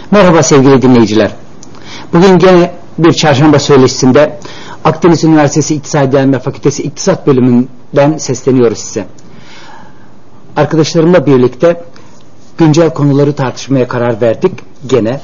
Merhaba sevgili dinleyiciler. Bugün gene bir çarşamba söyleşisinde Akdeniz Üniversitesi İktisadi İlmi Fakültesi İktisat Bölümünden sesleniyoruz size. Arkadaşlarımla birlikte güncel konuları tartışmaya karar verdik gene.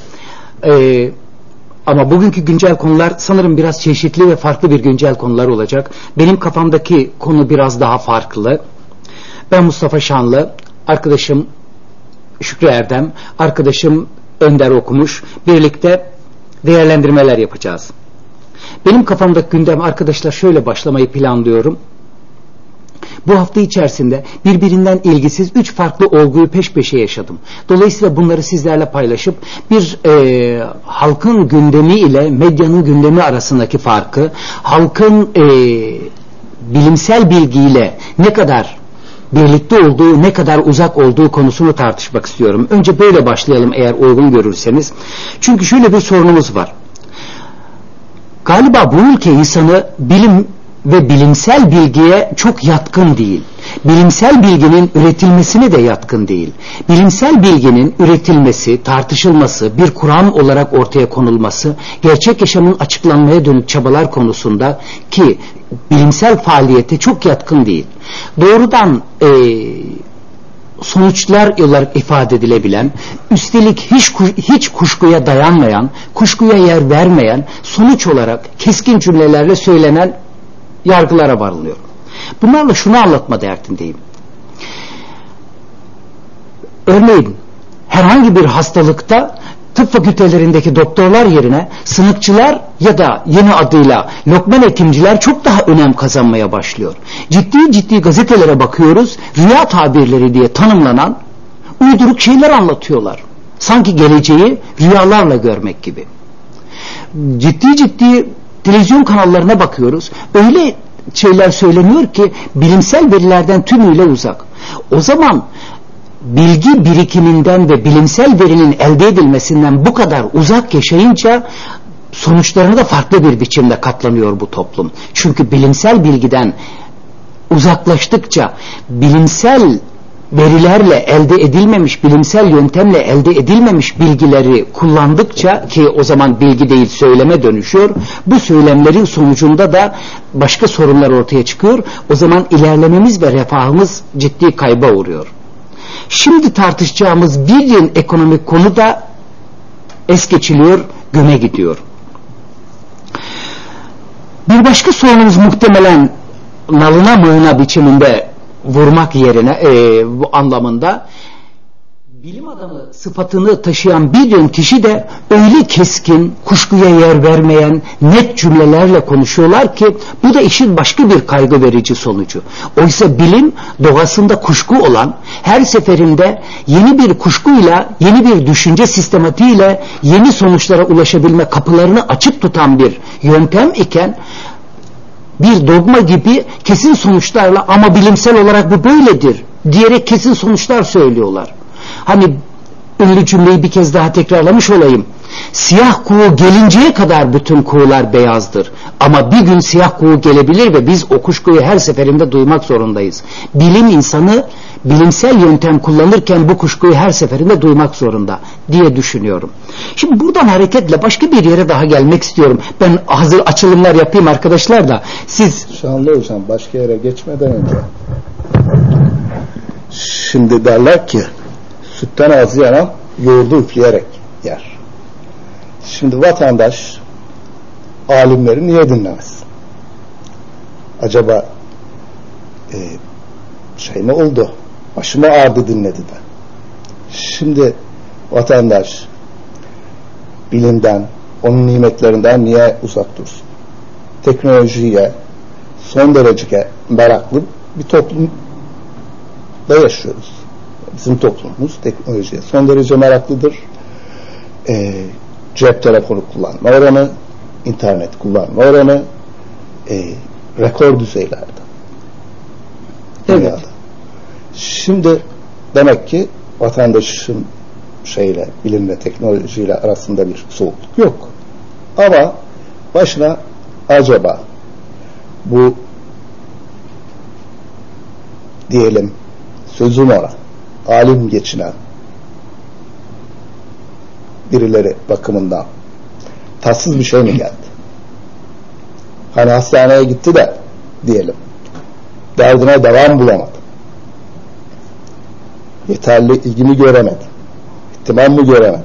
Ama bugünkü güncel konular sanırım biraz çeşitli ve farklı bir güncel konular olacak. Benim kafamdaki konu biraz daha farklı. Ben Mustafa Şanlı, arkadaşım Şükrü Erdem, arkadaşım Önder Okumuş, birlikte değerlendirmeler yapacağız. Benim kafamdaki gündem arkadaşlar şöyle başlamayı planlıyorum. Bu hafta içerisinde birbirinden ilgisiz 3 farklı olguyu peş peşe yaşadım. Dolayısıyla bunları sizlerle paylaşıp bir halkın gündemi ile medyanın gündemi arasındaki farkı, halkın bilimsel bilgiyle ne kadar birlikte olduğu, ne kadar uzak olduğu konusunu tartışmak istiyorum. Önce böyle başlayalım eğer uygun görürseniz. Çünkü şöyle bir sorunumuz var. Galiba bu ülke insanı bilim ve bilimsel bilgiye çok yatkın değil. Bilimsel bilginin üretilmesine de yatkın değil. Bilimsel bilginin üretilmesi, tartışılması, bir kuram olarak ortaya konulması, gerçek yaşamın açıklanmaya dönük çabalar konusunda ki bilimsel faaliyete çok yatkın değil. Doğrudan sonuçlar olarak ifade edilebilen, üstelik hiç kuşkuya dayanmayan, kuşkuya yer vermeyen, sonuç olarak keskin cümlelerle söylenen yargılara varılıyor. Bunlarla şunu anlatma derdindeyim. Örneğin herhangi bir hastalıkta tıp fakültelerindeki doktorlar yerine sınıfçılar ya da yeni adıyla lokman hekimciler çok daha önem kazanmaya başlıyor. Ciddi gazetelere bakıyoruz, rüya tabirleri diye tanımlanan uyduruk şeyler anlatıyorlar. Sanki geleceği rüyalarla görmek gibi. Ciddi televizyon kanallarına bakıyoruz. Öyle şeyler söyleniyor ki bilimsel verilerden tümüyle uzak. O zaman bilgi birikiminden ve bilimsel verinin elde edilmesinden bu kadar uzak yaşayınca sonuçlarına da farklı bir biçimde katlanıyor bu toplum. Çünkü bilimsel bilgiden uzaklaştıkça, bilimsel verilerle elde edilmemiş, bilimsel yöntemle elde edilmemiş bilgileri kullandıkça, ki o zaman bilgi değil söyleme dönüşüyor, bu söylemlerin sonucunda da başka sorunlar ortaya çıkıyor. O zaman ilerlememiz ve refahımız ciddi kayba uğruyor. Şimdi tartışacağımız bir yıl ekonomik konu da es geçiliyor, göme gidiyor. Bir başka sorunumuz muhtemelen nalına mığına biçiminde vurmak yerine bu anlamında bilim adamı sıfatını taşıyan bir yön kişi de öyle keskin, kuşkuya yer vermeyen net cümlelerle konuşuyorlar ki bu da işin başka bir kaygı verici sonucu. Oysa bilim doğasında kuşku olan, her seferinde yeni bir kuşkuyla, yeni bir düşünce sistematiğiyle yeni sonuçlara ulaşabilme kapılarını açık tutan bir yöntem iken bir dogma gibi kesin sonuçlarla ama bilimsel olarak bu böyledir diyerek kesin sonuçlar söylüyorlar. Hani ünlü cümleyi bir kez daha tekrarlamış olayım. Siyah kuğu gelinceye kadar bütün kuğular beyazdır. Ama bir gün siyah kuğu gelebilir ve biz o kuşkuyu her seferinde duymak zorundayız. Bilim insanı bilimsel yöntem kullanırken bu kuşkuyu her seferinde duymak zorunda diye düşünüyorum. Şimdi buradan hareketle başka bir yere daha gelmek istiyorum. Ben hazır açılımlar yapayım arkadaşlar da siz... Şanlı hocam, başka yere geçmeden önce şimdi derler ki sütten ağzı yanan yoğurdu üfleyerek yer. Şimdi vatandaş alimleri niye dinlemez? Acaba şey ne oldu? Başıma ağrıdı dinledi de. Şimdi vatandaş bilimden, onun nimetlerinden niye uzak dursun? Teknolojiye son derece meraklı bir toplumda yaşıyoruz. Bizim toplumumuz teknolojiye son derece meraklıdır. Cep telefonu kullanma oranı, internet kullanma oranı rekor düzeylerde. Evet. Dünyada. Şimdi demek ki vatandaşın bilim ve teknolojiyle arasında bir soğukluk yok. Ama başına acaba bu diyelim sözüm ona alim geçinen birileri bakımından tatsız bir şey mi geldi? Hani hastaneye gitti de diyelim, derdine devam bulamadı. Yeterli ilgimi göremedi. İhtimam mı göremedi?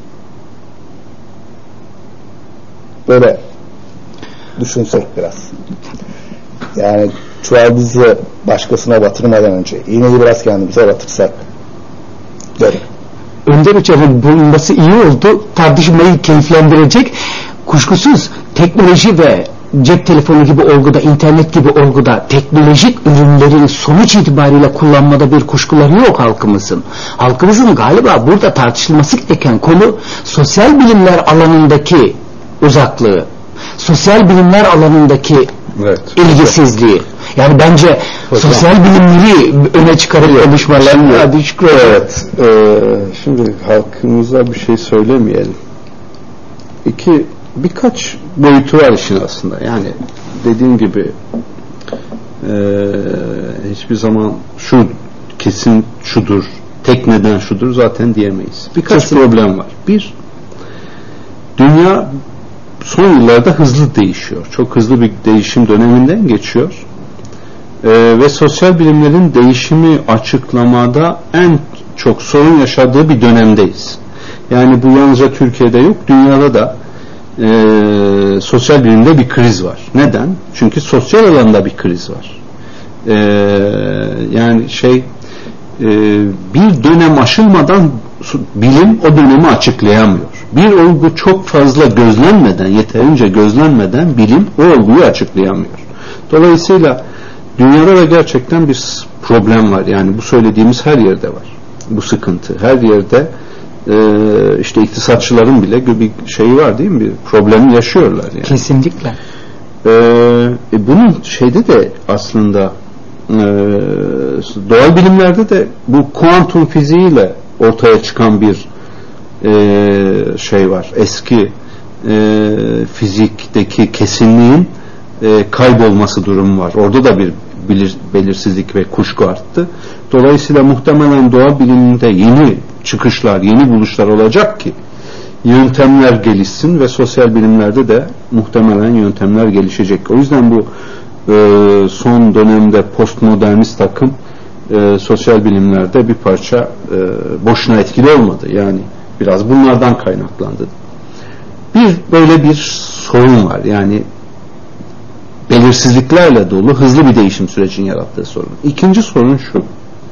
Böyle düşünsek biraz. Yani çuvaldızı başkasına batırmadan önce iğneyi biraz kendimize batırsak derim. Önder Hoca'nın bulunması iyi oldu. Tartışmayı keyiflendirecek. Kuşkusuz teknoloji ve cep telefonu gibi olguda, internet gibi olguda teknolojik ürünlerin sonuç itibariyle kullanmada bir kuşkuları yok halkımızın. Halkımızın galiba burada tartışılması gereken konu sosyal bilimler alanındaki uzaklığı, sosyal bilimler alanındaki ilgisizliği. Yani bence sosyal bilimleri öne çıkarıp konuşmalar. Evet. Şimdi halkımıza bir şey söylemeyelim. Birkaç boyutu var işin aslında. Yani dediğim gibi hiçbir zaman şu kesin şudur, tek neden şudur zaten diyemeyiz. Birkaç problem var. Bir, dünya son yıllarda hızlı değişiyor. Çok hızlı bir değişim döneminden geçiyor. Ve sosyal bilimlerin değişimi açıklamada en çok sorun yaşadığı bir dönemdeyiz. Yani bu yalnızca Türkiye'de yok, dünyada da sosyal bilimde bir kriz var. Neden? Çünkü sosyal alanda bir kriz var. Yani bir dönem aşılmadan bilim o dönemi açıklayamıyor. Bir olgu çok fazla gözlenmeden, yeterince gözlenmeden bilim o olguyu açıklayamıyor. Dolayısıyla dünyada da gerçekten bir problem var. Yani bu söylediğimiz her yerde var. Bu sıkıntı. Her yerde işte iktisatçıların bile bir şeyi var değil mi? Bir problemi yaşıyorlar yani. Kesinlikle. Bunun şeyde de aslında doğal bilimlerde de bu kuantum fiziğiyle ortaya çıkan bir şey var. Eski fizikteki kesinliğin kaybolması durumu var. Orada da bir belirsizlik ve kuşku arttı. Dolayısıyla muhtemelen doğa biliminde yeni çıkışlar, yeni buluşlar olacak ki yöntemler gelişsin ve sosyal bilimlerde de muhtemelen yöntemler gelişecek. O yüzden bu son dönemde postmodernist akım sosyal bilimlerde bir parça boşuna etkili olmadı. Yani biraz bunlardan kaynaklandı. Böyle bir sorun var. Yani belirsizliklerle dolu hızlı bir değişim sürecinin yarattığı sorun. İkinci sorun şu.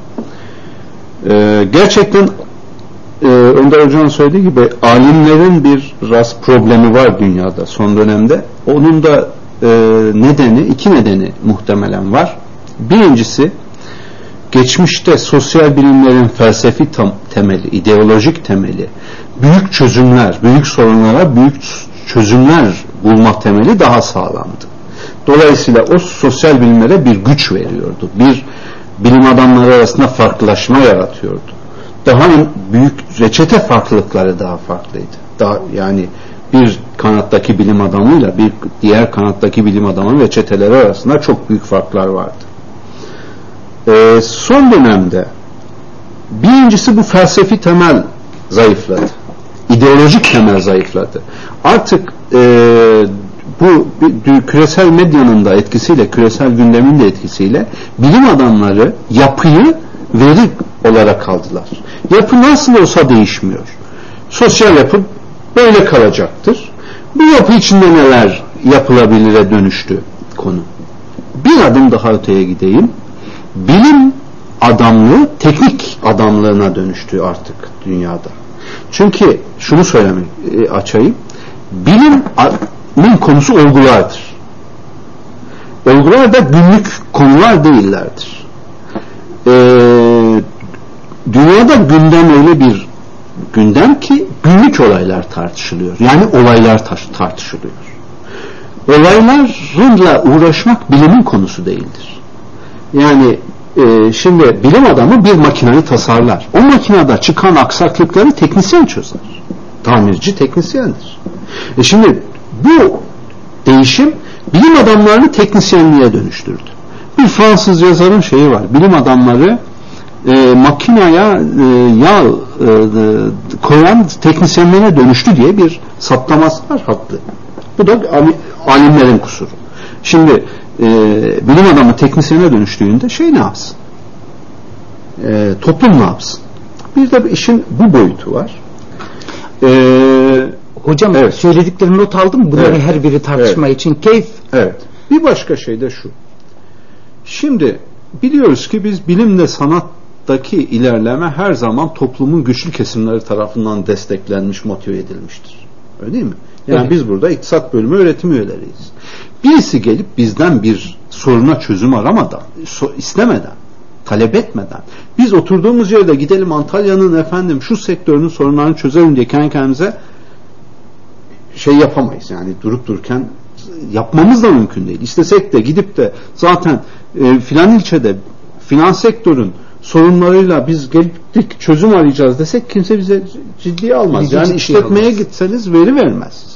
Gerçekten Önder Hoca'nın söylediği gibi alimlerin bir rast problemi var dünyada son dönemde. Onun da iki nedeni muhtemelen var. Birincisi, geçmişte sosyal bilimlerin felsefi temeli, ideolojik temeli, büyük çözümler, büyük sorunlara büyük çözümler bulma temeli daha sağlamdı. Dolayısıyla o sosyal bilimlere bir güç veriyordu. Bir bilim adamları arasında farklılaşma yaratıyordu. Daha büyük reçete farklılıkları daha farklıydı. Yani bir kanattaki bilim adamıyla bir diğer kanattaki bilim adamının reçeteleri arasında çok büyük farklar vardı. Son dönemde birincisi bu felsefi temel zayıfladı. İdeolojik temel zayıfladı. Artık bu küresel medyanın da etkisiyle, küresel gündemin de etkisiyle bilim adamları yapıyı veri olarak aldılar. Yapı nasıl olsa değişmiyor. Sosyal yapı böyle kalacaktır. Bu yapı içinde neler yapılabilire dönüştü konu. Bir adım daha öteye gideyim. Bilim adamlığı teknik adamlığına dönüştü artık dünyada. Çünkü şunu söylemek açayım. Bilimin konusu olgulardır. Olgular da günlük konular değillerdir. Dünyada gündem öyle bir gündem ki günlük olaylar tartışılıyor. Yani olaylar tartışılıyor. Olaylarla uğraşmak bilimin konusu değildir. Yani şimdi bilim adamı bir makinayı tasarlar. O makinede çıkan aksaklıkları teknisyen çözer. Tamirci teknisyendir. Şimdi bu değişim bilim adamlarını teknisyenliğe dönüştürdü. Bir Fransız yazarın şeyi var. Bilim adamları makinaya yağ koyan teknisyenlere dönüştü diye bir saptaması var haklı. Bu da alimlerin kusuru. Şimdi bilim adamı teknisyene dönüştüğünde ne yapsın? Toplum ne yapsın? Bir de işin bu boyutu var. Hocam evet. Söylediklerini not aldım. Bunların her biri tartışma için keyif. Evet. Bir başka şey de şu. Şimdi biliyoruz ki biz bilimle sanattaki ilerleme her zaman toplumun güçlü kesimleri tarafından desteklenmiş, motive edilmiştir. Öyle değil mi? Yani evet. Biz burada iktisat bölümü öğretim üyeleriyiz. Birisi gelip bizden bir soruna çözüm aramadan, istemeden, talep etmeden, biz oturduğumuz yerde gidelim Antalya'nın şu sektörünün sorunlarını çözelim diye kendi kendimize yapamayız. Yani durup dururken yapmamız da mümkün değil. İstesek de gidip de zaten filan ilçede filan sektörün sorunlarıyla biz gelip çözüm arayacağız desek kimse bize ciddiye almaz. Yani işletmeye gitseniz veri vermez.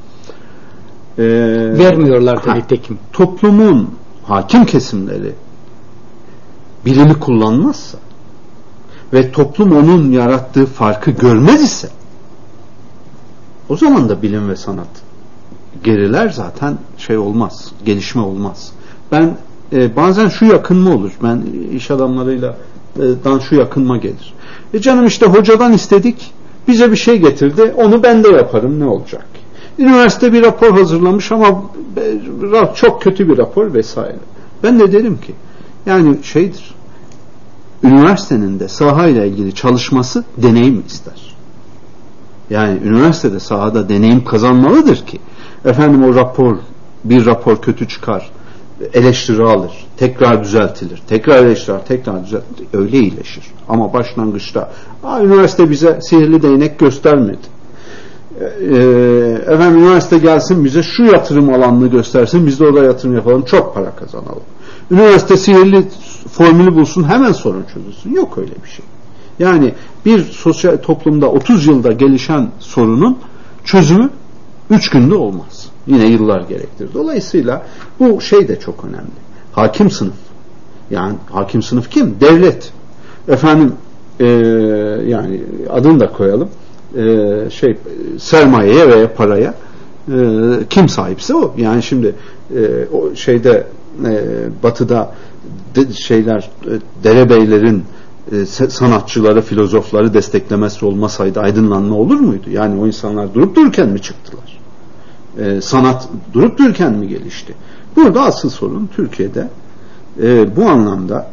Vermiyorlar da nitekim. Toplumun hakim kesimleri bilimi kullanmazsa ve toplum onun yarattığı farkı görmez ise o zaman da bilim ve sanat geriler, zaten olmaz, gelişme olmaz. Ben bazen şu yakınma olur. Ben iş adamlarıyla şu yakınma gelir. Canım hocadan istedik, bize bir şey getirdi, onu ben de yaparım, ne olacak? Üniversite bir rapor hazırlamış ama çok kötü bir rapor vesaire. Ben de derim ki yani üniversitenin de sahayla ilgili çalışması deneyim ister. Yani üniversitede sahada deneyim kazanmalıdır ki o bir rapor kötü çıkar, eleştiri alır, tekrar düzeltilir, tekrar eleştirir, tekrar düzeltilir, öyle iyileşir. Ama başlangıçta üniversite bize sihirli değnek göstermedi. Üniversite gelsin bize şu yatırım alanını göstersin, biz de orada yatırım yapalım, çok para kazanalım. Üniversite sihirli formülü bulsun, hemen sorun çözülsün. Yok öyle bir şey. Yani bir sosyal toplumda 30 yılda gelişen sorunun çözümü 3 günde olmaz. Yine yıllar gerektirir. Dolayısıyla bu de çok önemli. Hakim sınıf. Yani hakim sınıf kim? Devlet. Yani adını da koyalım. Sermayeye veya paraya kim sahipse o. Yani şimdi o batıda derebeylerin sanatçıları, filozofları desteklemesi olmasaydı aydınlanma olur muydu? Yani o insanlar durup dururken mi çıktılar? Sanat durup dururken mi gelişti? Burada asıl sorun Türkiye'de bu anlamda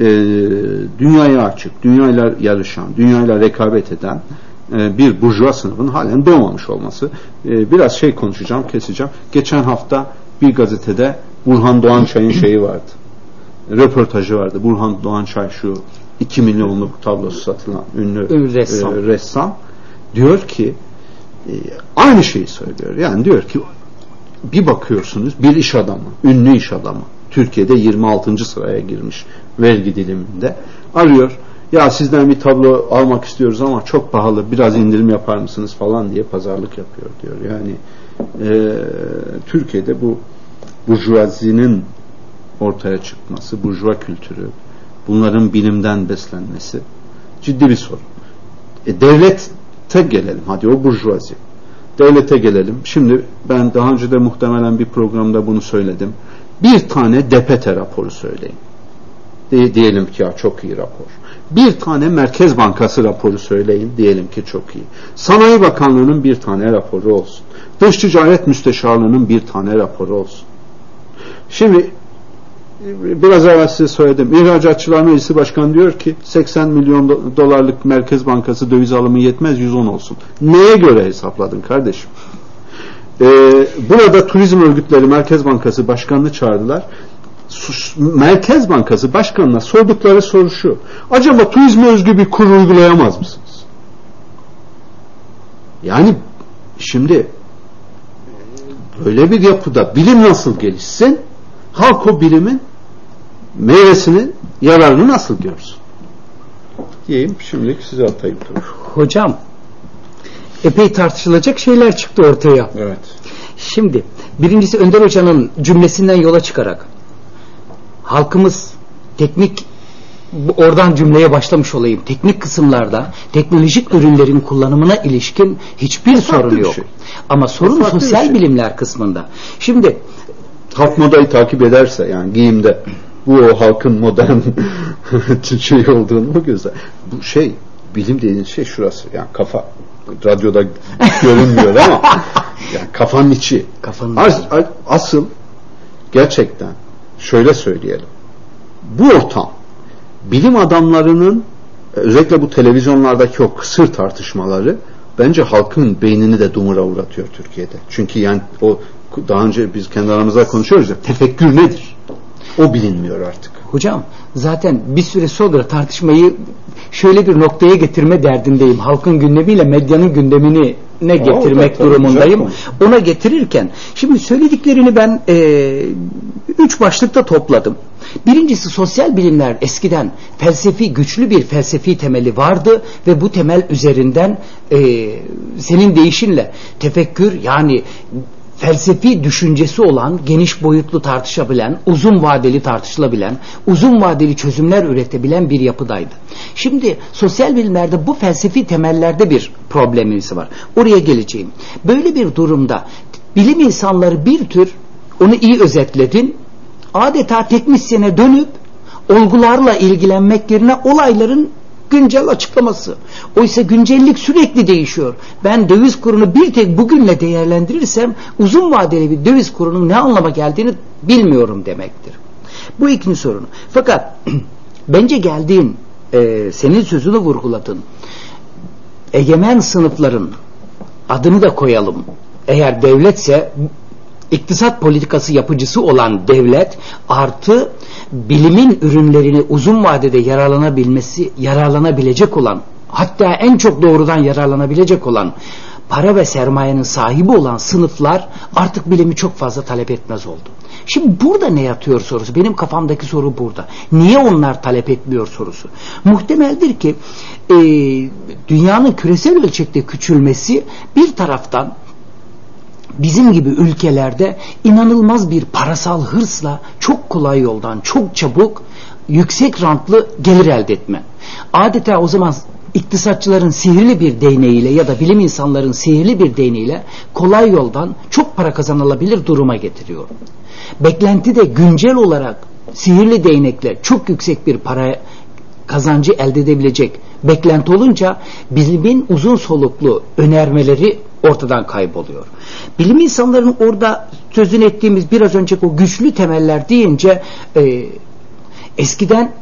dünyaya açık, dünyayla yarışan, dünyayla rekabet eden bir burjuva sınıfının halen doğmamış olması. Biraz konuşacağım, keseceğim. Geçen hafta bir gazetede Burhan Doğançay'ın vardı. Röportajı vardı. Burhan Doğançay 2 milyonluk tablosu satılan ünlü ressam. Diyor ki aynı şeyi söylüyor. Yani diyor ki bir bakıyorsunuz bir iş adamı, ünlü iş adamı, Türkiye'de 26. sıraya girmiş vergi diliminde, arıyor. Ya sizden bir tablo almak istiyoruz ama çok pahalı, biraz indirim yapar mısınız falan diye pazarlık yapıyor diyor. Yani Türkiye'de bu burjuvazinin ortaya çıkması, burjuva kültürü, bunların bilimden beslenmesi ciddi bir sorun. Devlete gelelim. Hadi o burjuvazi. Devlete gelelim. Şimdi ben daha önce de muhtemelen bir programda bunu söyledim. Bir tane DPT raporu söyleyin. Diyelim ki çok iyi rapor. Bir tane Merkez Bankası raporu söyleyin. Diyelim ki çok iyi. Sanayi Bakanlığı'nın bir tane raporu olsun. Dış Ticaret Müsteşarlığı'nın bir tane raporu olsun. Şimdi biraz evvel size söyledim. İhracatçılar Meclisi Başkanı diyor ki 80 milyon dolarlık Merkez Bankası döviz alımı yetmez, 110 olsun. Neye göre hesapladın kardeşim? Burada turizm örgütleri Merkez Bankası Başkanı'nı çağırdılar. Merkez Bankası Başkanı'na sordukları soru şu: acaba turizme özgü bir kur uygulayamaz mısınız? Yani şimdi böyle bir yapıda bilim nasıl gelişsin? Halk o bilimin meyvesini, yararını nasıl görsün? Diyeyim, şimdilik size atayım. Hocam, epey tartışılacak şeyler çıktı ortaya. Evet. Şimdi, birincisi Önder Hoca'nın cümlesinden yola çıkarak halkımız teknik oradan cümleye başlamış olayım. Teknik kısımlarda teknolojik ürünlerin kullanımına ilişkin hiçbir sorun yok. Şey. Ama sorun sosyal bilimler kısmında. Şimdi halk modayı takip ederse, yani giyimde bu o halkın modern şey olduğunu mu göster? Bu şey, bilim dediğiniz şey şurası. Yani kafa. Radyoda görünmüyor ama yani kafanın içi. Asıl gerçekten şöyle söyleyelim. Bu ortam bilim adamlarının, özellikle bu televizyonlardaki o kısır tartışmaları bence halkın beynini de dumura uğratıyor Türkiye'de. Çünkü yani o daha önce biz kendi aramızda konuşuyoruz ya, tefekkür nedir? O bilinmiyor artık. Hocam zaten bir süre sonra tartışmayı şöyle bir noktaya getirme derdindeyim. Halkın gündemiyle medyanın gündemini getirmek durumundayım. Ona getirirken şimdi söylediklerini ben 3 başlıkta topladım. Birincisi, sosyal bilimler eskiden güçlü bir felsefi temeli vardı ve bu temel üzerinden senin deyişinle tefekkür, yani felsefi düşüncesi olan, geniş boyutlu tartışabilen, uzun vadeli tartışılabilen, uzun vadeli çözümler üretebilen bir yapıdaydı. Şimdi sosyal bilimlerde bu felsefi temellerde bir problemimiz var. Oraya geleceğim. Böyle bir durumda bilim insanları bir tür, onu iyi özetledin, adeta teknisyene dönüp olgularla ilgilenmek yerine olayların güncel açıklaması. Oysa güncellik sürekli değişiyor. Ben döviz kurunu bir tek bugünle değerlendirirsem uzun vadeli bir döviz kurunun ne anlama geldiğini bilmiyorum demektir. Bu ikinci sorun. Fakat bence geldiğin, senin sözünü vurguladın. Egemen sınıfların adını da koyalım. Eğer devletse, iktisat politikası yapıcısı olan devlet artı bilimin ürünlerini uzun vadede yararlanabilecek olan, hatta en çok doğrudan yararlanabilecek olan para ve sermayenin sahibi olan sınıflar artık bilimi çok fazla talep etmez oldu. Şimdi burada ne yatıyor sorusu? Benim kafamdaki soru burada. Niye onlar talep etmiyor sorusu? Muhtemeldir ki dünyanın küresel ölçekte küçülmesi bir taraftan bizim gibi ülkelerde inanılmaz bir parasal hırsla çok kolay yoldan, çok çabuk, yüksek rantlı gelir elde etme. Adeta o zaman iktisatçıların sihirli bir değneğiyle ya da bilim insanların sihirli bir değneğiyle kolay yoldan çok para kazanılabilir duruma getiriyor. Beklenti de güncel olarak sihirli değnekle çok yüksek bir para kazancı elde edebilecek beklenti olunca bilimin uzun soluklu önermeleri ortadan kayboluyor. Bilim insanlarının orada sözünü ettiğimiz biraz önceki o güçlü temeller deyince eskiden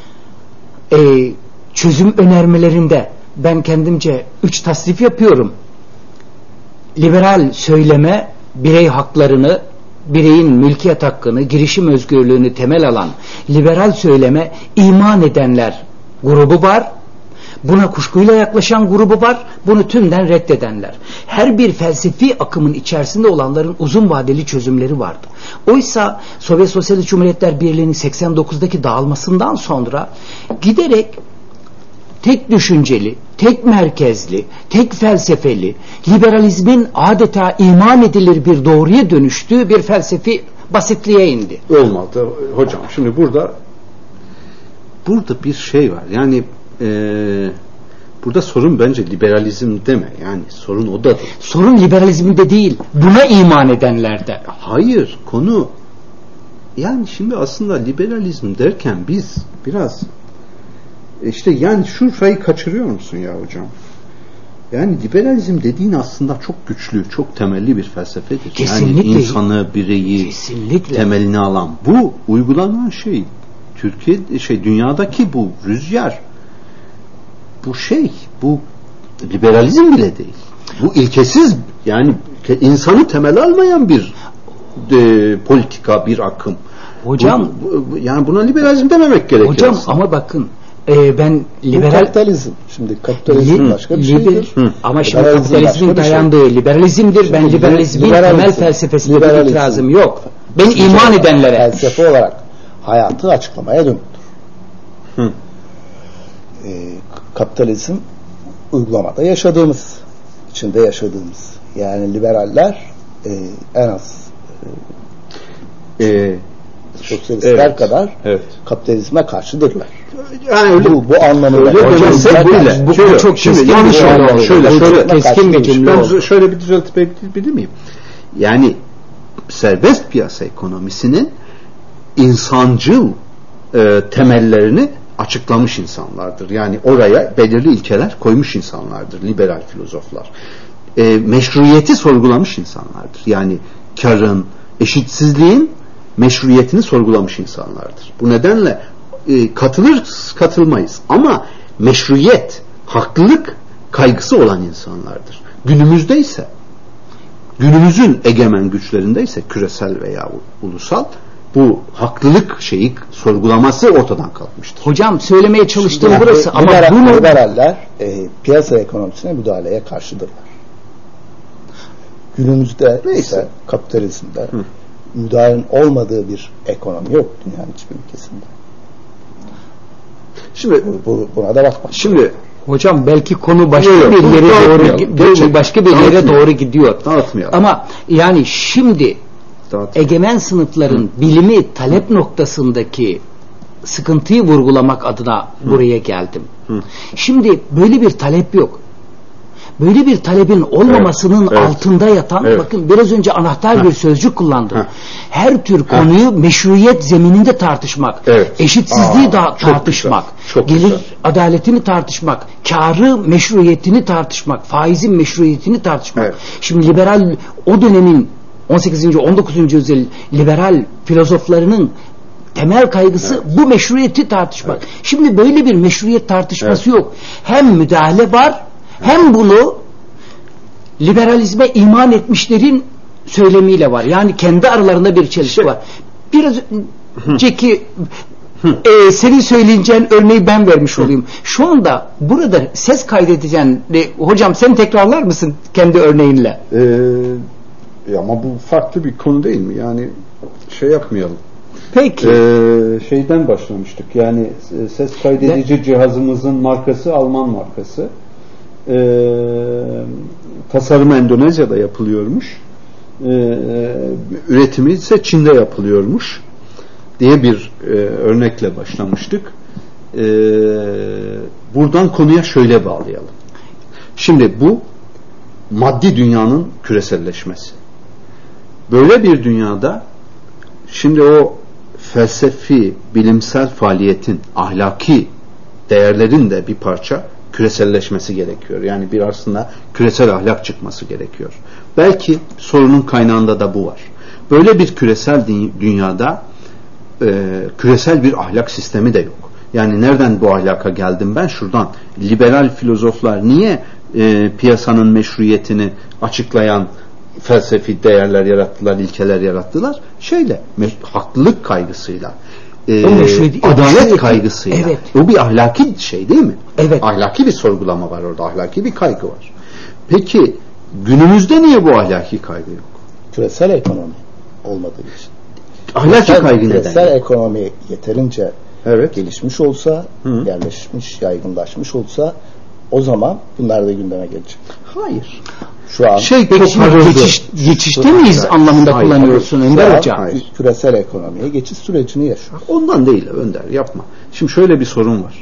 çözüm önermelerinde ben kendimce 3 tasnif yapıyorum. Liberal söyleme, birey haklarını, bireyin mülkiyet hakkını, girişim özgürlüğünü temel alan liberal söyleme iman edenler grubu var. Buna kuşkuyla yaklaşan grubu var. Bunu tümden reddedenler. Her bir felsefi akımın içerisinde olanların uzun vadeli çözümleri vardı. Oysa Sovyet Sosyalist Cumhuriyetler Birliği'nin 89'daki dağılmasından sonra giderek tek düşünceli, tek merkezli, tek felsefeli, liberalizmin adeta iman edilir bir doğruya dönüştüğü bir felsefi basitliğe indi. Olmadı hocam. Şimdi burada bir şey var. Yani burada sorun bence liberalizm deme. Yani sorun o da değil. Sorun liberalizmde değil. Buna iman edenlerde. Hayır. Konu yani şimdi aslında liberalizm derken biz biraz işte yani şurayı kaçırıyor musun ya hocam? Yani liberalizm dediğin aslında çok güçlü, çok temelli bir felsefedir. Kesinlikle. Yani insanı, bireyi kesinlikle temeline alan. Bu uygulanan şey dünyadaki bu rüzgar, bu liberalizm bile değil. Bu ilkesiz, yani insanı temel almayan bir politika, bir akım. Hocam yani buna liberalizm dememek gerekiyor. Hocam aslında. Ama bakın ben liberal kapitalizm. Şimdi kapitalizm başka bir şeydir. Ama şimdi kapitalizmin dayandığı liberalizmdir. Şimdi ben liberalizmin temel felsefesine bir itirazım yok. Ben iman edenlere. Felsefe olarak hayatı açıklamaya dönüktür. Kapitalizm uygulamada yaşadığımız, içinde yaşadığımız. Yani liberaller en az sosyalistler kadar kapitalizme karşıdırlar. Yani bu anlamda bu çok keskin bir cümle. Şöyle bir düzeltebilir miyim? Yani serbest piyasa ekonomisinin insancıl temellerini açıklamış insanlardır. Yani oraya belirli ilkeler koymuş insanlardır liberal filozoflar. Meşruiyeti sorgulamış insanlardır. Yani karın, eşitsizliğin meşruiyetini sorgulamış insanlardır. Bu nedenle katılırız, katılmayız. Ama meşruiyet, haklılık kaygısı olan insanlardır. Günümüzde ise, günümüzün egemen güçlerinde ise küresel veya ulusal bu haklılık şeyi sorgulaması ortadan kalkmıştır. Hocam söylemeye çalıştığım burası ama liberaller piyasa ekonomisine müdahaleye karşıdırlar. Günümüzde ise kapitalizmde müdahalenin olmadığı bir ekonomi yok dünyanın hiçbir ülkesinde. Şimdi buna da bakmak. Şimdi hocam belki konu başka bir yere doğru gidiyor. Dağıtmayalım. Ama yani şimdi egemen sınıfların bilimi talep noktasındaki sıkıntıyı vurgulamak adına buraya geldim. Şimdi böyle bir talep yok. Böyle bir talebin olmamasının altında yatan, bakın biraz önce anahtar bir sözcük kullandım. Her tür konuyu meşruiyet zemininde tartışmak, eşitsizliği tartışmak, gelir adaletini tartışmak, kârı meşruiyetini tartışmak, faizin meşruiyetini tartışmak. Şimdi liberal o dönemin 18. 19. yüzyıl liberal filozoflarının temel kaygısı bu meşruiyeti tartışmak. Şimdi böyle bir meşruiyet tartışması yok. Hem müdahale var, hem bunu liberalizme iman etmişlerin söylemiyle var. Yani kendi aralarında bir çelişki var. Biraz önceki senin söyleyeceğin örneği ben vermiş olayım. Şu anda burada ses kaydedeceğin hocam sen tekrarlar mısın kendi örneğinle? Ama bu farklı bir konu değil mi? Yani şey yapmayalım. Peki. Şeyden başlamıştık. Yani ses kaydedici cihazımızın markası Alman markası. Tasarımı Endonezya'da yapılıyormuş. Üretimi ise Çin'de yapılıyormuş diye bir örnekle başlamıştık. Buradan konuya şöyle bağlayalım. Şimdi bu maddi dünyanın küreselleşmesi. Böyle bir dünyada şimdi o felsefi, bilimsel faaliyetin, ahlaki değerlerin de bir parça küreselleşmesi gerekiyor. Yani bir aslında küresel ahlak çıkması gerekiyor. Belki sorunun kaynağında da bu var. Böyle bir küresel dünyada küresel bir ahlak sistemi de yok. Yani nereden bu ahlaka geldim ben? Şuradan. Liberal filozoflar niye piyasanın meşruiyetini açıklayan felsefi değerler yarattılar, ilkeler yarattılar? Haklılık kaygısıyla, adalet kaygısıyla. Evet. O bir ahlaki şey değil mi? Evet. Ahlaki bir sorgulama var orada, ahlaki bir kaygı var. Peki günümüzde niye bu ahlaki kaygı yok? Küresel ekonomi olmadığı için. Ahlaki kaygı neden? Küresel ekonomi yeterince gelişmiş olsa, yerleşmiş, yaygınlaşmış olsa o zaman bunlar da gündeme gelecek. Hayır. Şu an geçişte miyiz anlamında kullanıyorsun Önder Hocam? Hayır. Küresel ekonomiye geçiş sürecini yaşıyor. Ondan değil Önder, yapma. Şimdi şöyle bir sorun var.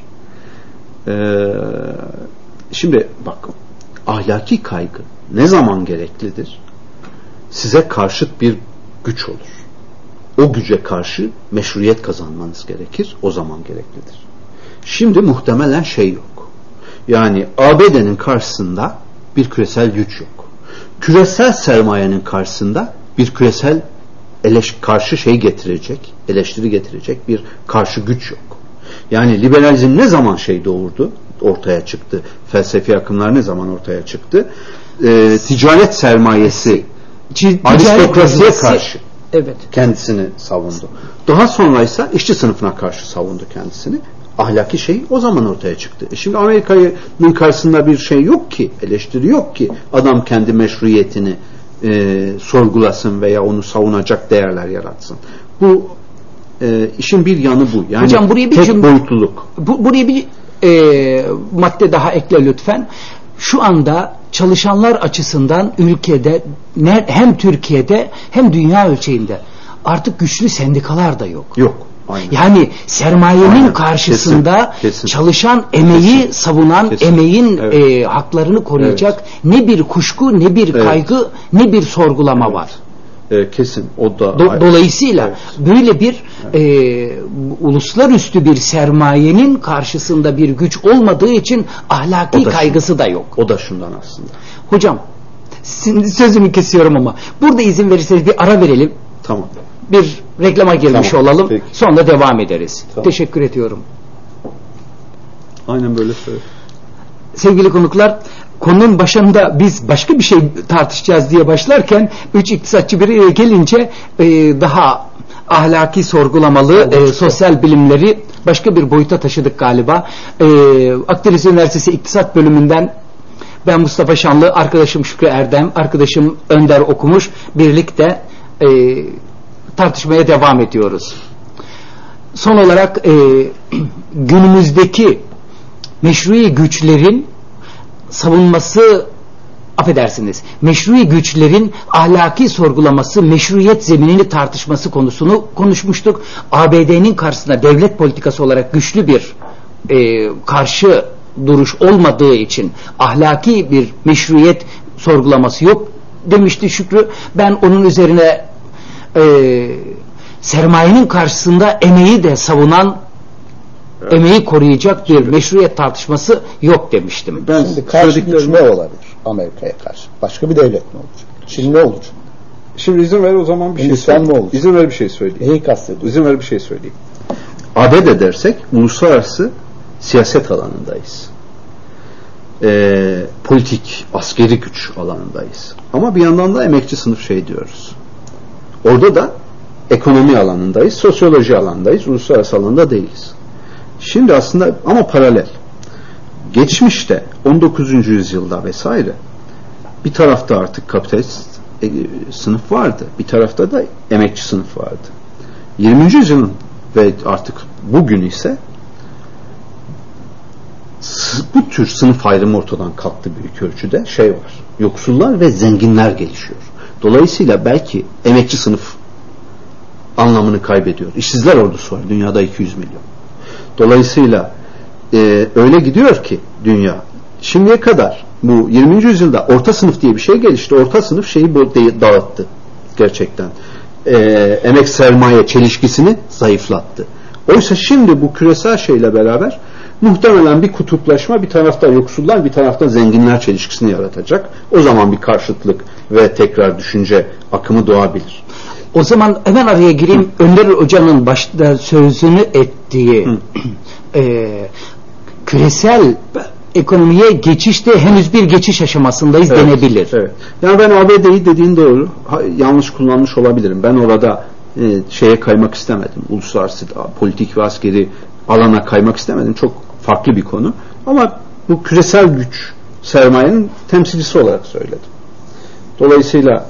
Şimdi bak, ahlaki kaygı ne zaman gereklidir? Size karşıt bir güç olur. O güce karşı meşruiyet kazanmanız gerekir. O zaman gereklidir. Şimdi muhtemelen şey yok. Yani ABD'nin karşısında bir küresel güç yok. Küresel sermayenin karşısında bir küresel eleştiri getirecek bir karşı güç yok. Yani liberalizm ne zaman doğurdu? Ortaya çıktı. Felsefi akımlar ne zaman ortaya çıktı? Ticaret sermayesi aristokrasiye karşı kendisini savundu. Daha sonra ise işçi sınıfına karşı savundu kendisini. Ahlaki şey o zaman ortaya çıktı. Şimdi Amerika'nın karşısında bir şey yok ki, eleştiri yok ki adam kendi meşruiyetini sorgulasın veya onu savunacak değerler yaratsın. Bu işin bir yanı bu. Yani hocam, buraya tek boyutluluk. Buraya bir madde daha ekle lütfen. Şu anda çalışanlar açısından ülkede hem Türkiye'de hem dünya ölçeğinde artık güçlü sendikalar da yok. Yok. Aynen. Yani sermayenin Aynen. karşısında Kesin. çalışan, emeği savunan, emeğin Evet. haklarını koruyacak ne bir kuşku, ne bir kaygı, ne bir sorgulama var. Kesin. O da Dolayısıyla böyle bir uluslararası bir sermayenin karşısında bir güç olmadığı için ahlaki kaygısı da yok. O da şundan aslında. Hocam, sözümü kesiyorum ama burada izin verirseniz bir ara verelim. Tamam. Bir reklama girmiş olalım. Peki. Sonra devam ederiz. Tamam. Teşekkür ediyorum. Aynen böyle söyle. Sevgili konuklar, konunun başında biz başka bir şey tartışacağız diye başlarken 3 iktisatçı biri gelince daha ahlaki sorgulamalı sosyal bilimleri başka bir boyuta taşıdık galiba. Akdeniz Üniversitesi İktisat Bölümünden ben Mustafa Şanlı, arkadaşım Şükrü Erdem, arkadaşım Önder Okumuş birlikte tartışmaya devam ediyoruz. Son olarak günümüzdeki meşrui güçlerin savunması, affedersiniz, meşrui güçlerin ahlaki sorgulaması, meşruiyet zeminini tartışması konusunu konuşmuştuk. ABD'nin karşısında devlet politikası olarak güçlü bir karşı duruş olmadığı için ahlaki bir meşruiyet sorgulaması yok demişti Şükrü. Ben onun üzerine sermayenin karşısında emeği de savunan, emeği koruyacak bir meşruiyet tartışması yok demiştim. Şimdi karşı güç ne olabilir Amerika'ya karşı? Başka bir devlet mi olacak? Çin ne olacak? Şimdi izin ver o zaman bir Hindistan şey söyleyeyim. mı olacak? İzin ver bir şey söyleyeyim. Neyi kastediyorsun? İzin ver bir şey söyleyeyim. ABD dersek uluslararası siyaset alanındayız. Politik, askeri güç alanındayız. Ama bir yandan da emekçi sınıf şey diyoruz. Orada da ekonomi alanındayız, sosyoloji alanındayız, uluslararası alanda değiliz. Şimdi aslında ama paralel. Geçmişte 19. yüzyılda vesaire bir tarafta artık kapitalist sınıf vardı. Bir tarafta da emekçi sınıf vardı. 20. yüzyılın ve artık bugün ise bu tür sınıf ayrımı ortadan kalktı büyük ölçüde. Şey var. Yoksullar ve zenginler gelişiyor. Dolayısıyla belki emekçi sınıf anlamını kaybediyor. İşsizler ordusu var. Dünyada 200 milyon. Dolayısıyla öyle gidiyor ki dünya. Şimdiye kadar bu 20. yüzyılda orta sınıf diye bir şey gelişti. Orta sınıf şeyi dağıttı. Gerçekten. Emek sermaye çelişkisini zayıflattı. Oysa şimdi bu küresel şeyle beraber muhtemelen bir kutuplaşma, bir tarafta yoksullar, bir tarafta zenginler çelişkisini yaratacak. O zaman bir karşıtlık ve tekrar düşünce akımı doğabilir. O zaman hemen araya gireyim. Önder Hoca'nın başta sözünü ettiği küresel ekonomiye geçişte henüz bir geçiş aşamasındayız denebilir. Evet. Yani ben ABD'yi dediğin doğru. Yanlış kullanmış olabilirim. Ben orada şeye kaymak istemedim. Uluslararası politik ve askeri alana kaymak istemedim. Çok farklı bir konu. Ama bu küresel güç sermayenin temsilcisi olarak söyledim. Dolayısıyla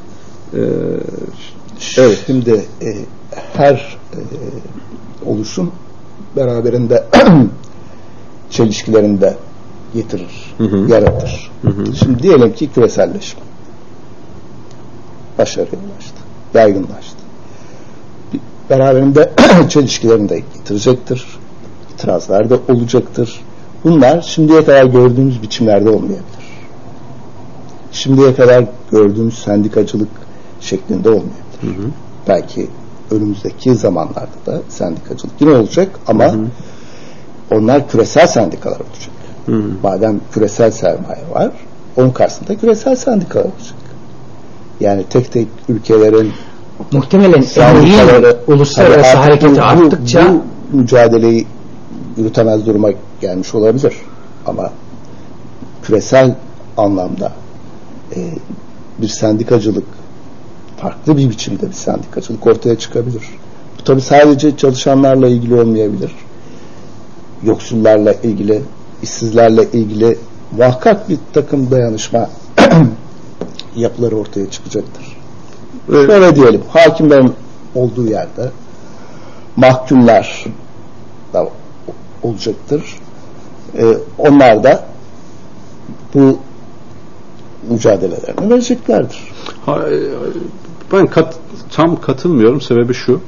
evet. Şimdi her oluşum beraberinde çelişkilerinde getirir, yaratır. Şimdi diyelim ki küreselleşme başarıya ulaştı, yaygınlaştı. Beraberinde çelişkilerini de getirecektir. İtirazlar da olacaktır. Bunlar şimdiye kadar gördüğümüz biçimlerde olmayabilir. Şimdiye kadar gördüğümüz sendikacılık şeklinde olmayabilir. Belki önümüzdeki zamanlarda da sendikacılık yine olacak ama onlar küresel sendikalar olacak. Madem küresel sermaye var, onun karşısında küresel sendikalar olacak. Yani tek tek ülkelerin muhtemelen emeğin uluslararası hareketi arttıkça bu mücadeleyi yürütemez duruma gelmiş olabilir. Ama küresel anlamda bir sendikacılık, farklı bir biçimde bir sendikacılık ortaya çıkabilir. Bu tabii sadece çalışanlarla ilgili olmayabilir. Yoksullarla ilgili, işsizlerle ilgili muhakkak bir takım dayanışma yapıları ortaya çıkacaktır. Şöyle diyelim, hakimlerin olduğu yerde mahkumlar da olacaktır. Onlar da bu mücadelelerini vereceklerdir. Ben tam katılmıyorum. Sebebi şu.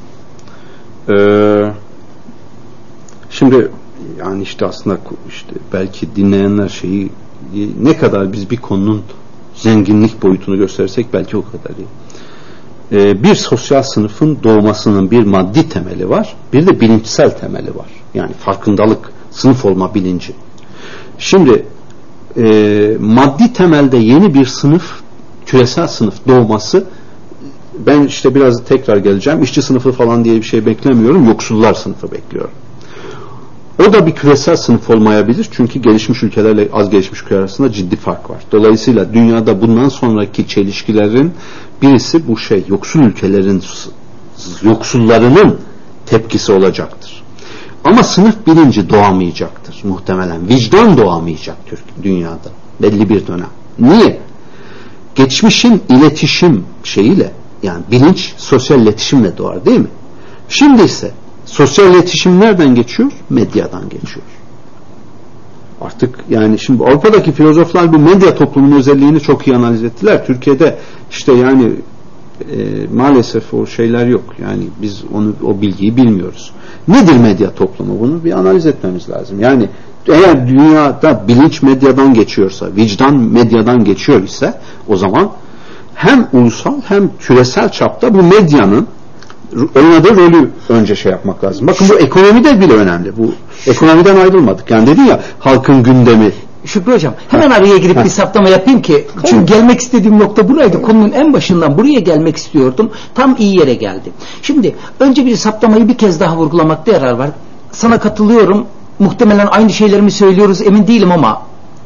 Şimdi yani işte aslında işte belki dinleyenler şeyi ne kadar biz bir konunun zenginlik boyutunu gösterirsek belki o kadar iyi. Bir sosyal sınıfın doğmasının bir maddi temeli var, bir de bilinçsel temeli var. Yani farkındalık, sınıf olma bilinci. Şimdi maddi temelde yeni bir sınıf, küresel sınıf doğması, ben işte biraz tekrar geleceğim, işçi sınıfı falan diye bir şey beklemiyorum, yoksullar sınıfı bekliyorum. O da bir küresel sınıf olmayabilir, çünkü gelişmiş ülkelerle az gelişmiş ülkeler arasında ciddi fark var. Dolayısıyla dünyada bundan sonraki çelişkilerin birisi bu yoksul ülkelerin yoksullarının tepkisi olacaktır. Ama sınıf bilinci doğamayacaktır muhtemelen. Vicdan doğamayacak dünyada belli bir dönem. Niye? Geçmişin iletişim şeyiyle, yani bilinç sosyal iletişimle doğar değil mi? Şimdi ise sosyal iletişim nereden geçiyor? Medyadan geçiyor. Artık yani şimdi Avrupa'daki filozoflar bu medya toplumunun özelliğini çok iyi analiz ettiler. Türkiye'de işte yani maalesef o şeyler yok. Yani biz o bilgiyi bilmiyoruz. Nedir medya toplumu? Bunu bir analiz etmemiz lazım. Yani eğer dünyada bilinç medyadan geçiyorsa, vicdan medyadan geçiyor ise o zaman hem ulusal hem küresel çapta bu medyanın oynadığı rolü önce yapmak lazım. Bakın bu ekonomide bile önemli. Bu ekonomiden ayrılmadık. Yani dedin ya halkın gündemi. Şükrü Hocam hemen araya girip bir saptama yapayım ki çünkü gelmek istediğim nokta buraydı. Konunun en başından buraya gelmek istiyordum. Tam iyi yere geldi. Şimdi önce bir saptamayı bir kez daha vurgulamakta yarar var. Sana katılıyorum. Muhtemelen aynı şeyleri mi söylüyoruz emin değilim ama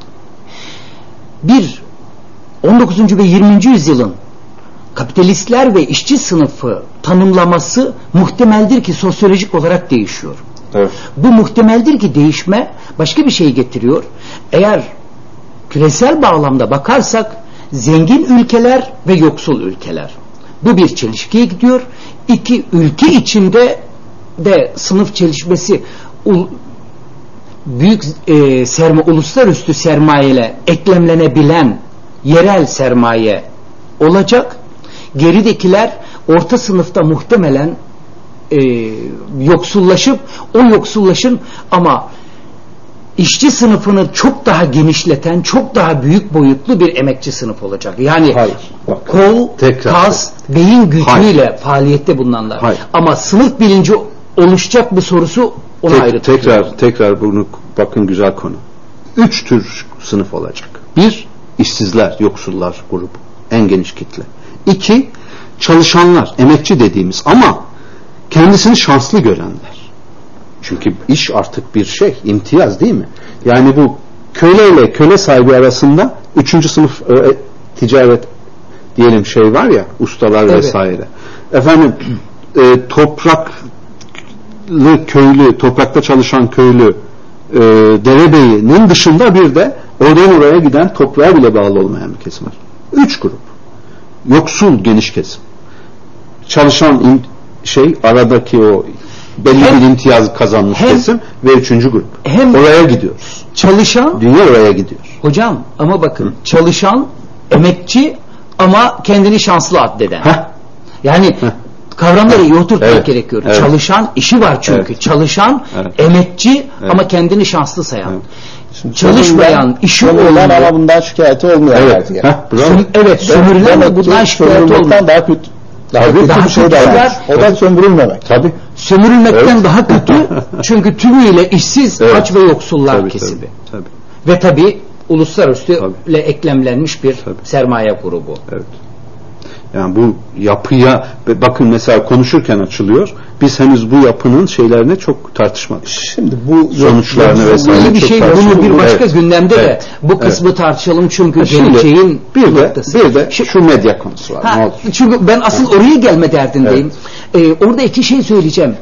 19. ve 20. yüzyılın kapitalistler ve işçi sınıfı tanımlaması muhtemeldir ki sosyolojik olarak değişiyor. Evet. Bu muhtemeldir ki değişme başka bir şey getiriyor. Eğer küresel bağlamda bakarsak zengin ülkeler ve yoksul ülkeler. Bu bir çelişkiye gidiyor. İki ülke içinde de sınıf çelişmesi büyük uluslararası sermayeyle eklemlenebilen yerel sermaye olacak. Geridekiler orta sınıfta muhtemelen yoksullaşıp o yoksullaşın ama işçi sınıfını çok daha genişleten, çok daha büyük boyutlu bir emekçi sınıf olacak. Yani kol, kas, beyin gücüyle faaliyette bulunanlar. Hayır. Ama sınıf bilinci oluşacak mı sorusu ona ayrı. Tekrar bunu bakın güzel konu. 3 tür sınıf olacak. 1, işsizler, yoksullar grubu. En geniş kitle. 2, çalışanlar, emekçi dediğimiz ama kendisini şanslı görenler. Çünkü iş artık bir imtiyaz değil mi? Yani bu köleyle köle sahibi arasında 3. sınıf ticaret diyelim var ya, ustalar evet. Vesaire. Efendim topraklı köylü, toprakta çalışan köylü derebeyinin dışında bir de oradan oraya giden toprağa bile bağlı olmayan bir kesim var. 3 grup. Yoksul geniş kesim. Çalışan aradaki o belli bir imtiyaz kazanmış kesim ve 3. grup. Oraya gidiyoruz. Çalışan dünya oraya gidiyor. Hocam ama bakın çalışan emekçi ama kendini şanslı addeden. Yani kavramları iyi oturtmak gerekiyor. Evet. Çalışan işi var çünkü. Evet. Çalışan emekçi ama kendini şanslı sayan. Evet. Çalışmayan, işi olan ama bundan şikayeti olmuyor. Evet. Sömürülen ve bundan şikayeti olmuyor. Daha kötü. Daha kötü bir şey daha var. O da sömürülmemek. Tabii. Sömürülmekten daha kötü. Çünkü tümüyle işsiz, aç ve yoksullar kesimi. Tabii. Ve tabii uluslararası ile eklemlenmiş bir sermaye grubu. Evet. Yani bu yapıya bakın mesela konuşurken açılıyor. Biz henüz bu yapının şeylerine çok tartışmadık. Şimdi bu sonuçlarını vesaire bir şey bunu bir başka gündemde de bu kısmı tartışalım çünkü geleceğin bir de şu medya konusu var. Ne olur? Çünkü ben asıl oraya gelme derdindeyim. Orada iki şey söyleyeceğim.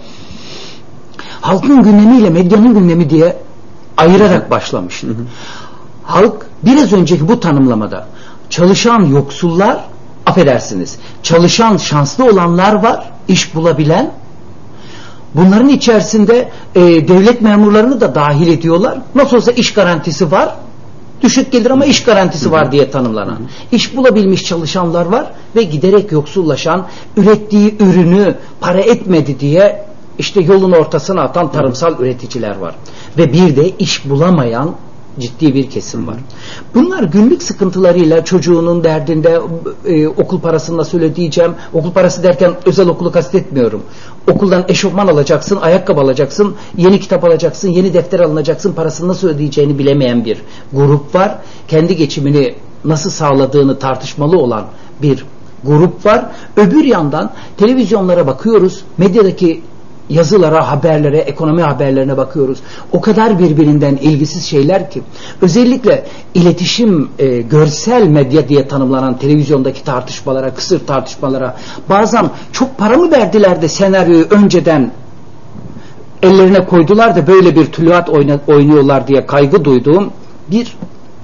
Halkın gündemiyle medyanın gündemi diye ayırarak başlamıştım. Halk biraz önceki bu tanımlamada çalışan yoksullar, affedersiniz, çalışan şanslı olanlar var, iş bulabilen. Bunların içerisinde devlet memurlarını da dahil ediyorlar. Nasıl olsa iş garantisi var. Düşük gelir ama iş garantisi var diye tanımlanan. İş bulabilmiş çalışanlar var ve giderek yoksullaşan, ürettiği ürünü para etmedi diye işte yolun ortasına atan tarımsal üreticiler var. Ve bir de iş bulamayan ciddi bir kesim var. Bunlar günlük sıkıntılarıyla çocuğunun derdinde okul parasını nasıl ödeyeceğim? Okul parası derken özel okulu kastetmiyorum. Okuldan eşofman alacaksın, ayakkabı alacaksın, yeni kitap alacaksın, yeni defter alınacaksın, parasını nasıl ödeyeceğini bilemeyen bir grup var. Kendi geçimini nasıl sağladığını tartışmalı olan bir grup var. Öbür yandan televizyonlara bakıyoruz, medyadaki yazılara, haberlere, ekonomi haberlerine bakıyoruz. O kadar birbirinden ilgisiz şeyler ki özellikle iletişim, görsel medya diye tanımlanan televizyondaki tartışmalara, kısır tartışmalara bazen çok para mı verdiler de senaryoyu önceden ellerine koydular da böyle bir tuluat oynuyorlar diye kaygı duyduğum bir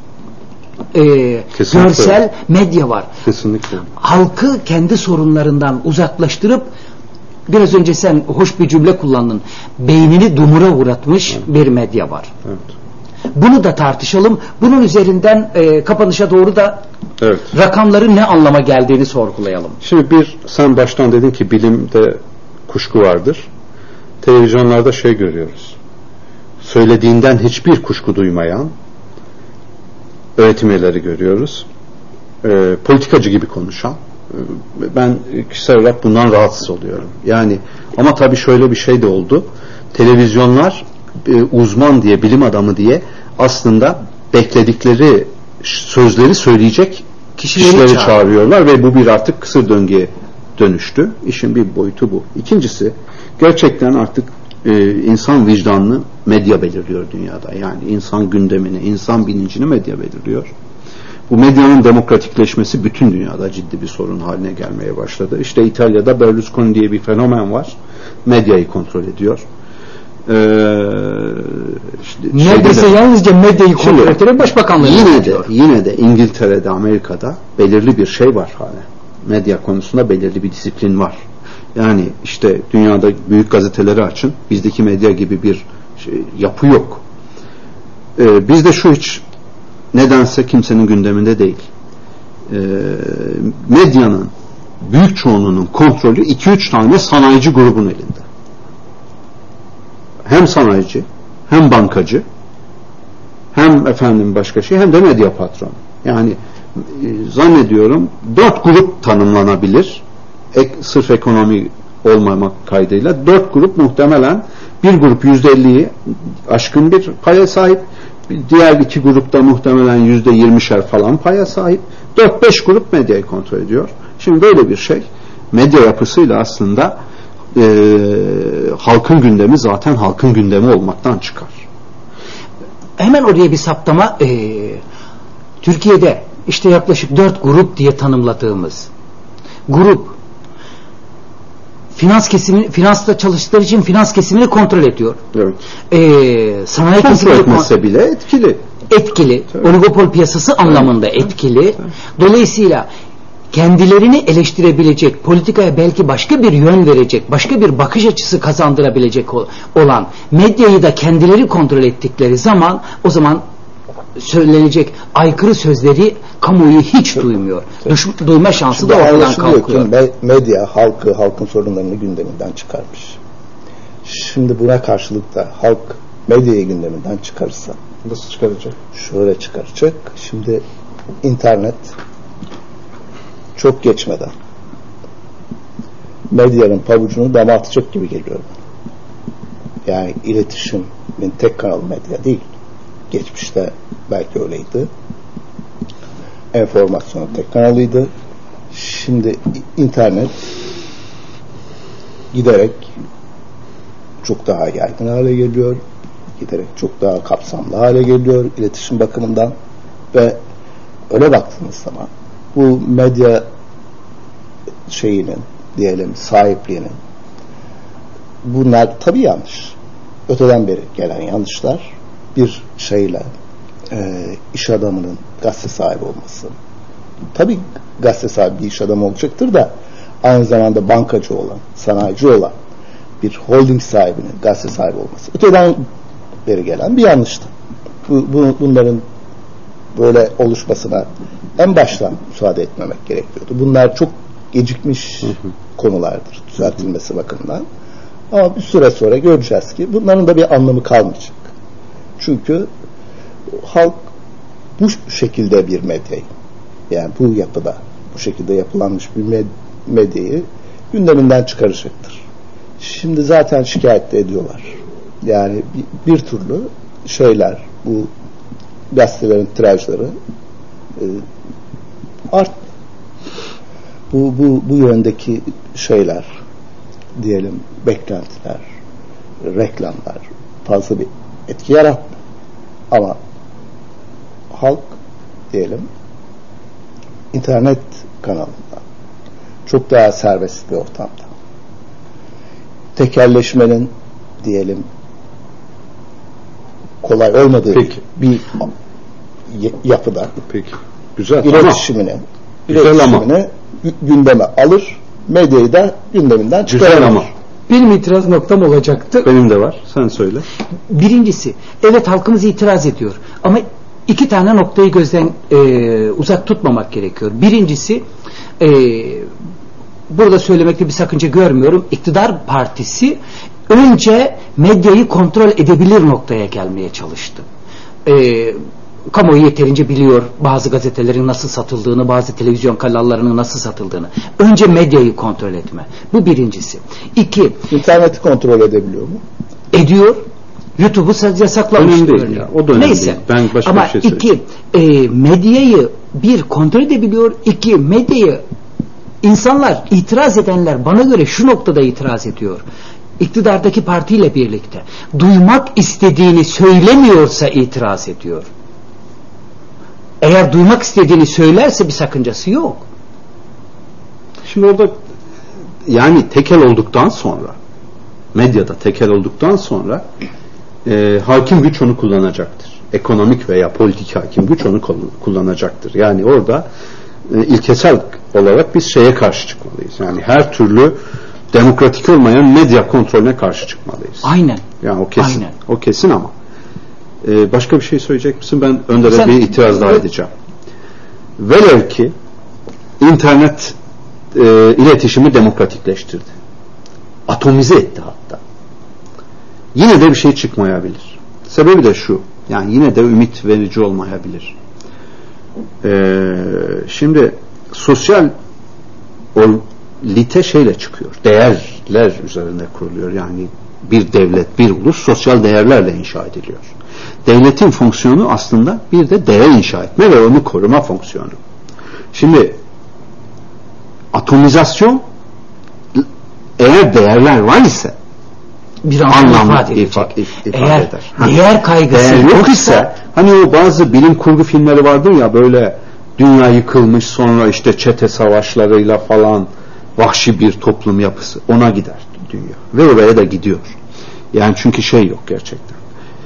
görsel medya var. Kesinlikle. Halkı kendi sorunlarından uzaklaştırıp biraz önce sen hoş bir cümle kullandın. Beynini dumura uğratmış bir medya var. Evet. Bunu da tartışalım. Bunun üzerinden kapanışa doğru da rakamların ne anlama geldiğini sorgulayalım. Şimdi sen baştan dedin ki bilimde kuşku vardır. Televizyonlarda görüyoruz. Söylediğinden hiçbir kuşku duymayan öğretim üyeleri görüyoruz. Politikacı gibi konuşan. Ben kişisel olarak bundan rahatsız oluyorum. Yani ama tabii şöyle bir şey de oldu. Televizyonlar uzman diye, bilim adamı diye aslında bekledikleri sözleri söyleyecek kişileri çağırıyorlar ve bu bir artık kısır döngüye dönüştü. İşin bir boyutu bu. İkincisi, gerçekten artık insan vicdanını medya belirliyor dünyada. Yani insan gündemini, insan bilincini medya belirliyor. Bu medyanın demokratikleşmesi bütün dünyada ciddi bir sorun haline gelmeye başladı. İşte İtalya'da Berlusconi diye bir fenomen var. Medyayı kontrol ediyor. Neredeyse yalnızca medyayı kontrol ederek başbakanlığı yine de İngiltere'de, Amerika'da belirli bir şey var hala. Medya konusunda belirli bir disiplin var. Yani işte dünyada büyük gazeteleri açın. Bizdeki medya gibi bir yapı yok. Bizde hiç nedense kimsenin gündeminde değil. Medyanın büyük çoğunluğunun kontrolü 2-3 tane sanayici grubun elinde. Hem sanayici, hem bankacı, hem başka şey, hem de medya patronu. Yani zannediyorum 4 grup tanımlanabilir. Sırf ekonomi olmamak kaydıyla 4 grup muhtemelen bir grup %50'yi aşkın bir paya sahip. Diğer 2 grupta muhtemelen %20'şer falan paya sahip. 4-5 grup medyayı kontrol ediyor. Şimdi böyle bir şey medya yapısıyla aslında halkın gündemi zaten halkın gündemi olmaktan çıkar. Hemen oraya bir saptama. Türkiye'de işte yaklaşık 4 grup diye tanımladığımız grup finansta çalıştıkları için finans kesimini kontrol ediyor. Evet. Sanayi kontrol etmese bile etkili. Tabii. Oligopol piyasası anlamında etkili. Dolayısıyla kendilerini eleştirebilecek, politikaya belki başka bir yön verecek, başka bir bakış açısı kazandırabilecek olan medyayı da kendileri kontrol ettikleri zaman o zaman söylenecek aykırı sözleri kamuoyu hiç duymuyor. Duyma şansı da ortadan kalkıyor. Medya halkın sorunlarını gündeminden çıkarmış. Şimdi buna karşılık da halk medyayı gündeminden çıkarırsa nasıl çıkaracak? Şöyle çıkaracak. Şimdi internet çok geçmeden medyanın pabucunu dama atacak gibi geliyor. Yani iletişimin tek kanal medya değil. Geçmişte belki öyleydi. Enformasyonun tek kanalıydı. Şimdi internet giderek çok daha yaygın hale geliyor. Giderek çok daha kapsamlı hale geliyor iletişim bakımından ve öyle baktığınız zaman bu medya diyelim sahipliğinin bunlar tabii yanlış. Öteden beri gelen yanlışlar bir iş adamının gazete sahibi olması. Tabii gazete sahibi bir iş adamı olacaktır da aynı zamanda bankacı olan, sanayici olan bir holding sahibinin gazete sahibi olması. Öteden beri gelen bir yanlıştı. Bunların böyle oluşmasına en baştan müsaade etmemek gerekiyordu. Bunlar çok gecikmiş konulardır düzeltilmesi bakımından. Ama bir süre sonra göreceğiz ki bunların da bir anlamı kalmayacak. Çünkü halk bu şekilde bir medyayı, yani bu yapıda, bu şekilde yapılanmış bir medyayı gündeminden çıkaracaktır. Şimdi zaten şikayet de ediyorlar. Yani bir türlü şeyler, bu gazetelerin tirajları art. Bu yöndeki şeyler, diyelim beklentiler, reklamlar fazla bir etki yaratmıyor. Ama halk diyelim internet kanalında çok daha serbest bir ortamda, tekelleşmenin diyelim kolay olmadığı bir yapıda güzel iletişimini gündeme alır, medyayı da gündeminden çıkarır. Ama benim itiraz noktam olacaktı. Benim de var. Sen söyle. Birincisi, evet halkımız itiraz ediyor. Ama iki tane noktayı gözden uzak tutmamak gerekiyor. Birincisi, burada söylemekte bir sakınca görmüyorum. İktidar partisi önce medyayı kontrol edebilir noktaya gelmeye çalıştı. Kamuoyu yeterince biliyor bazı gazetelerin nasıl satıldığını, bazı televizyon kanallarının nasıl satıldığını. Önce medyayı kontrol etme. Bu birincisi. İki, İnterneti kontrol edebiliyor mu? Ediyor. YouTube'u yasaklamış. O da neyse. Değil. Ben başka ama bir şey söyleyeceğim. Medyayı bir kontrol edebiliyor. İki, medyayı insanlar, itiraz edenler bana göre şu noktada itiraz ediyor. İktidardaki partiyle birlikte duymak istediğini söylemiyorsa itiraz ediyor. Eğer duymak istediğini söylerse bir sakıncası yok. Şimdi orada yani tekel olduktan sonra, medyada tekel olduktan sonra hakim güç onu kullanacaktır. Ekonomik veya politik hakim güç onu kullanacaktır. Yani orada ilkesel olarak biz şeye karşı çıkmalıyız. Yani her türlü demokratik olmayan medya kontrolüne karşı çıkmalıyız. Aynen. Yani o kesin. Aynen. O kesin ama başka bir şey söyleyecek misin? Ben Önder'e bir itiraz daha edeceğim. Velev ki internet iletişimi demokratikleştirdi. Atomize etti hatta. Yine de bir şey çıkmayabilir. Sebebi de şu. Yani yine de ümit verici olmayabilir. Şimdi sosyal lite şeyle çıkıyor. Değerler üzerinde kuruluyor. Yani bir devlet, bir ulus sosyal değerlerle inşa ediliyor. Devletin fonksiyonu aslında bir de değer inşa etme ve onu koruma fonksiyonu. Şimdi atomizasyon eğer değerler var ise bir anlamlı ifade eder. Değer kaygısı değer yok ise hani o bazı bilim kurgu filmleri vardır ya, böyle dünya yıkılmış, sonra işte çete savaşlarıyla falan vahşi bir toplum yapısı, ona gider dünya ve oraya da gidiyor. Yani çünkü şey yok gerçekten.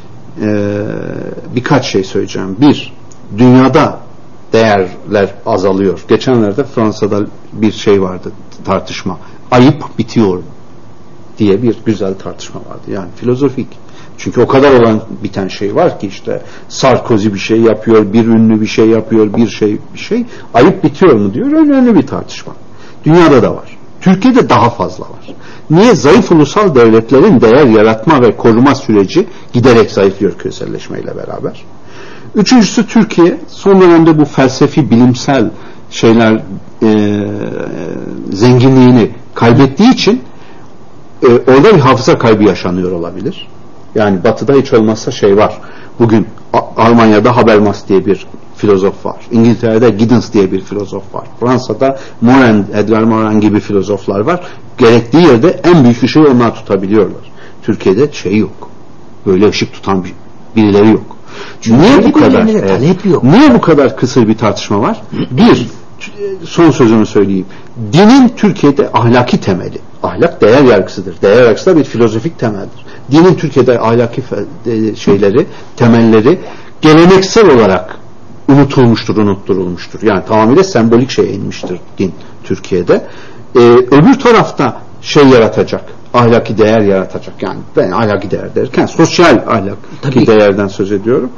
Birkaç şey söyleyeceğim. Bir, dünyada değerler azalıyor. Geçenlerde Fransa'da bir şey vardı, tartışma. Ayıp bitiyor diye bir güzel tartışma vardı. Yani filozofik. Çünkü o kadar olan biten şey var ki, işte Sarkozy bir şey yapıyor, bir ünlü bir şey yapıyor, bir şey. Ayıp bitiyor mu diyor. Önemli bir tartışma. Dünyada da var. Türkiye'de daha fazla var. Niye? Zayıf ulusal devletlerin değer yaratma ve koruma süreci giderek zayıflıyor küreselleşmeyle beraber. Üçüncüsü, Türkiye son dönemde bu felsefi, bilimsel şeyler zenginliğini kaybettiği için orada bir hafıza kaybı yaşanıyor olabilir. Yani Batı'da hiç olmazsa şey var. Bugün Almanya'da Habermas diye bir filozof var. İngiltere'de Giddens diye bir filozof var. Fransa'da Morin, Edgar Morin gibi filozoflar var. Gerektiği yerde en büyük ışığı onlar tutabiliyorlar. Türkiye'de şey yok. Böyle ışık tutan birileri yok. Niye bu kadar? Niye bu kadar kısır bir tartışma var? Bir, son sözümü söyleyeyim. Dinin Türkiye'de ahlaki temeli. Ahlak değer yargısıdır. Değer yargısı da bir filozofik temeldir. Dinin Türkiye'de ahlaki şeyleri, temelleri geleneksel olarak unutturulmuştur. Yani tamamıyla sembolik şeye inmiştir din Türkiye'de. Öbür tarafta şey yaratacak, ahlaki değer yaratacak. Yani ben ahlaki değer derken sosyal ahlaki değerden söz ediyorum.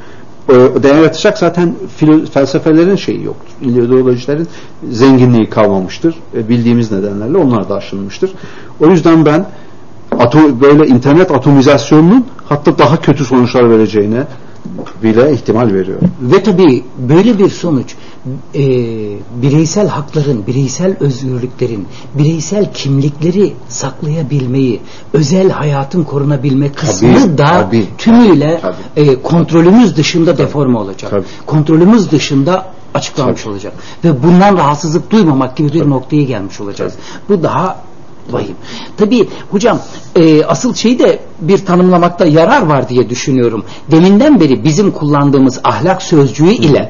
değer yaratacak zaten felsefelerin şeyi yoktur. İdeolojilerin zenginliği kalmamıştır. Bildiğimiz nedenlerle onlar da aşılmıştır. O yüzden ben böyle internet atomizasyonunun hatta daha kötü sonuçlar vereceğine bile ihtimal veriyorum. Ve tabii böyle bir sonuç bireysel hakların, bireysel özgürlüklerin, bireysel kimlikleri saklayabilmeyi, özel hayatın korunabilme kısmı tümüyle kontrolümüz dışında deforme olacak. Tabii. Kontrolümüz dışında açıklanmış olacak. Ve bundan rahatsızlık duymamak gibi bir noktaya gelmiş olacağız. Bu daha vahim. Tabii hocam asıl şeyi de bir tanımlamakta yarar var diye düşünüyorum. Deminden beri bizim kullandığımız ahlak sözcüğü ile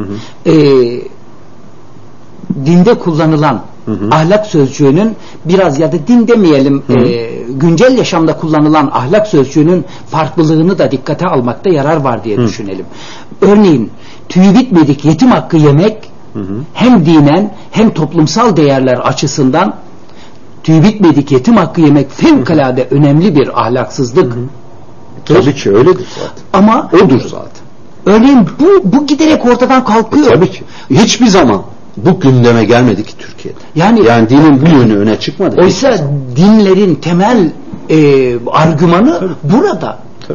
dinde kullanılan ahlak sözcüğünün biraz ya da din demeyelim güncel yaşamda kullanılan ahlak sözcüğünün farklılığını da dikkate almakta yarar var diye düşünelim. Örneğin tüyü bitmedik yetim hakkı yemek hem dinen hem toplumsal değerler açısından tüy bitmedik yetim hakkı yemek fevkalade önemli bir ahlaksızlık. Tabii ki öyledir zaten. Ama odur zaten. Örneğin bu giderek ortadan kalkıyor. Tabii ki. Hiçbir zaman bu gündeme gelmedi ki Türkiye'de. Yani dinin bu yönü öne çıkmadı. Oysa dinlerin temel argümanı burada.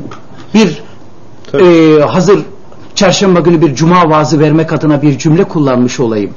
Tabii. Hazır çarşamba günü bir cuma vaazı vermek adına bir cümle kullanmış olayım.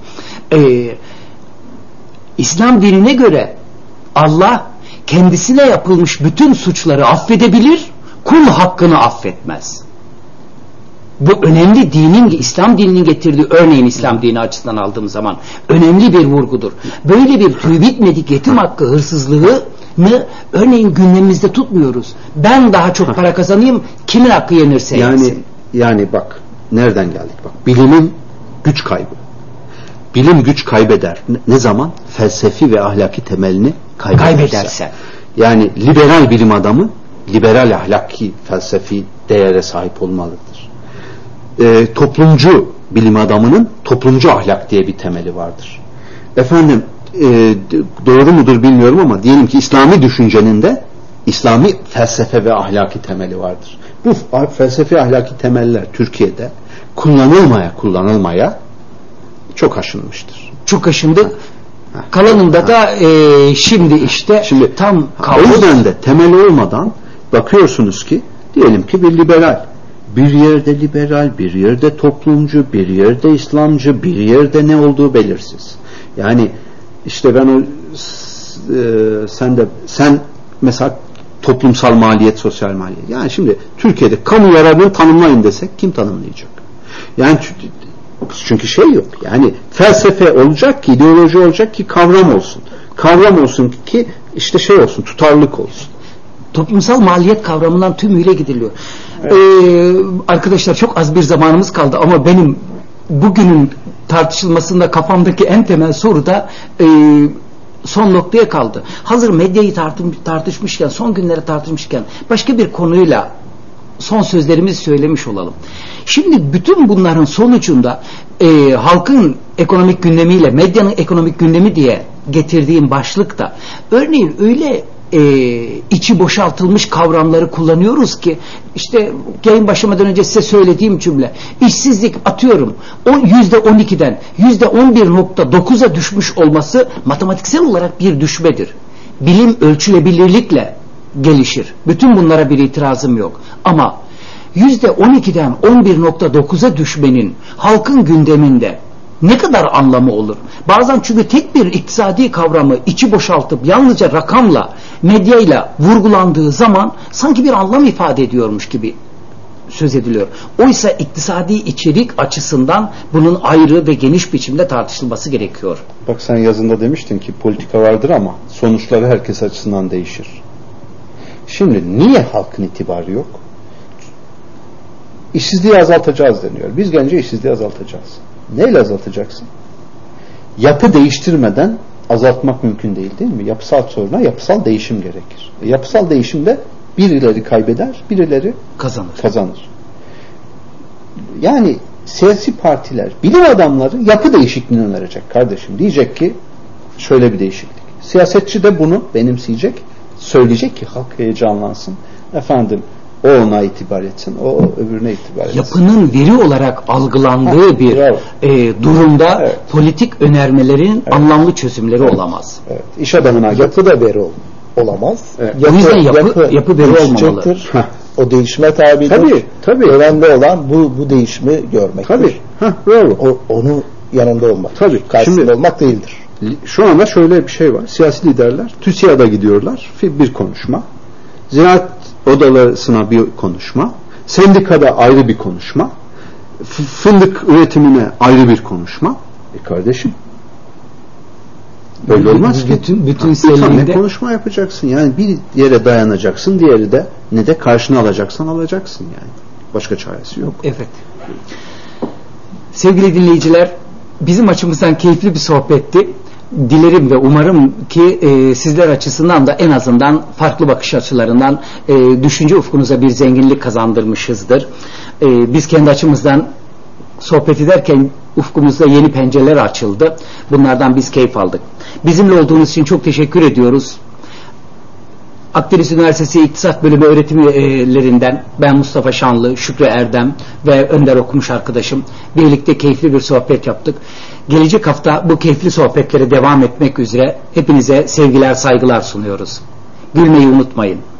İslam dinine göre Allah kendisine yapılmış bütün suçları affedebilir, kul hakkını affetmez. Bu önemli İslam dininin getirdiği, örneğin İslam dini açısından aldığım zaman önemli bir vurgudur. Böyle bir tüy bitmedik yetim hakkı hırsızlığını örneğin gündemimizde tutmuyoruz. Ben daha çok para kazanayım, kimin hakkı yenirse yensin. Yani bak nereden geldik bak. Bilimin güç kaybı. Bilim güç kaybeder. Ne zaman? Felsefi ve ahlaki temelini kaybederse. Yani liberal bilim adamı liberal ahlaki felsefi değere sahip olmalıdır. Toplumcu bilim adamının toplumcu ahlak diye bir temeli vardır. Efendim doğru mudur bilmiyorum ama diyelim ki İslami düşüncenin de İslami felsefe ve ahlaki temeli vardır. Bu felsefi ahlaki temeller Türkiye'de kullanılmaya çok aşınmıştır. Çok aşındı. Kalanında da şimdi tam o yüzden de temeli olmadan bakıyorsunuz ki diyelim ki bir liberal, bir yerde liberal, bir yerde toplumcu, bir yerde İslamcı, bir yerde ne olduğu belirsiz. Yani işte ben sen mesela toplumsal maliyet, sosyal maliyet. Yani şimdi Türkiye'de kamu yararını tanımlayın desek kim tanımlayacak? Yani çünkü şey yok. Yani felsefe olacak ki, ideoloji olacak ki kavram olsun. Kavram olsun ki işte şey olsun, tutarlılık olsun. Toplumsal maliyet kavramından tümüyle gidiliyor. Evet. Arkadaşlar çok az bir zamanımız kaldı ama benim bugünün tartışılmasında kafamdaki en temel soru da son noktaya kaldı. Hazır medyayı tartışmışken, son günleri tartışmışken başka bir konuyla son sözlerimizi söylemiş olalım. Şimdi bütün bunların sonucunda halkın ekonomik gündemiyle medyanın ekonomik gündemi diye getirdiğim başlıkta örneğin öyle içi boşaltılmış kavramları kullanıyoruz ki işte yayın başlamadan önce size söylediğim cümle işsizlik atıyorum o %12'den %11.9'a düşmüş olması matematiksel olarak bir düşmedir. Bilim ölçülebilirlikle gelişir. Bütün bunlara bir itirazım yok. Ama %12'den 11.9'a düşmenin halkın gündeminde ne kadar anlamı olur? Bazen çünkü tek bir iktisadi kavramı içi boşaltıp yalnızca rakamla, medyayla vurgulandığı zaman sanki bir anlam ifade ediyormuş gibi söz ediliyor. Oysa iktisadi içerik açısından bunun ayrı ve geniş biçimde tartışılması gerekiyor. Bak sen yazında demiştin ki politika vardır ama sonuçları herkes açısından değişir. Şimdi niye halkın itibarı yok? İşsizliği azaltacağız deniyor. Biz gelince işsizliği azaltacağız. Neyle azaltacaksın? Yapı değiştirmeden azaltmak mümkün değil mi? Yapısal soruna yapısal değişim gerekir. Yapısal değişimde birileri kaybeder, birileri kazanır. Yani siyasi partiler, bilim adamları yapı değişikliğini önerecek kardeşim. Diyecek ki şöyle bir değişiklik. Siyasetçi de bunu benimseyecek, söyleyecek ki halk heyecanlansın. Efendim O ona itibar etsin, o öbürüne itibar etsin. Yapının veri olarak algılandığı bir durumda evet. Politik önermelerin anlamlı çözümleri olamaz. Evet. İş adamına Yapı da veri olamaz. Evet. O yüzden yapı veri olmamalı. O değişime tabidir. Tabii. Önemli olan bu değişimi görmektir. Tabii. Bravo. Onu yanında olmak. Tabii. Karşısında olmak değildir. Şu anda şöyle bir şey var. Siyasi liderler TÜSİAD'a gidiyorlar. Bir konuşma. Ziraat odalarına bir konuşma. Sendikada ayrı bir konuşma. Fındık üretimine ayrı bir konuşma. Kardeşim. Öyle olmaz ki. Bütün bir tane selinde konuşma yapacaksın. Yani bir yere dayanacaksın. Diğeri de ne de karşına alacaksan alacaksın yani. Başka çaresi yok. Evet. Sevgili dinleyiciler, bizim açımızdan keyifli bir sohbetti. Dilerim ve umarım ki sizler açısından da en azından farklı bakış açılarından düşünce ufkunuza bir zenginlik kazandırmışızdır. Biz kendi açımızdan sohbet ederken ufkumuzda yeni pencereler açıldı. Bunlardan biz keyif aldık. Bizimle olduğunuz için çok teşekkür ediyoruz. Akdeniz Üniversitesi İktisat Bölümü öğretim üyelerinden ben Mustafa Şanlı, Şükrü Erdem ve Önder Okumuş arkadaşım birlikte keyifli bir sohbet yaptık. Gelecek hafta bu keyifli sohbetlere devam etmek üzere hepinize sevgiler, saygılar sunuyoruz. Gülmeyi unutmayın.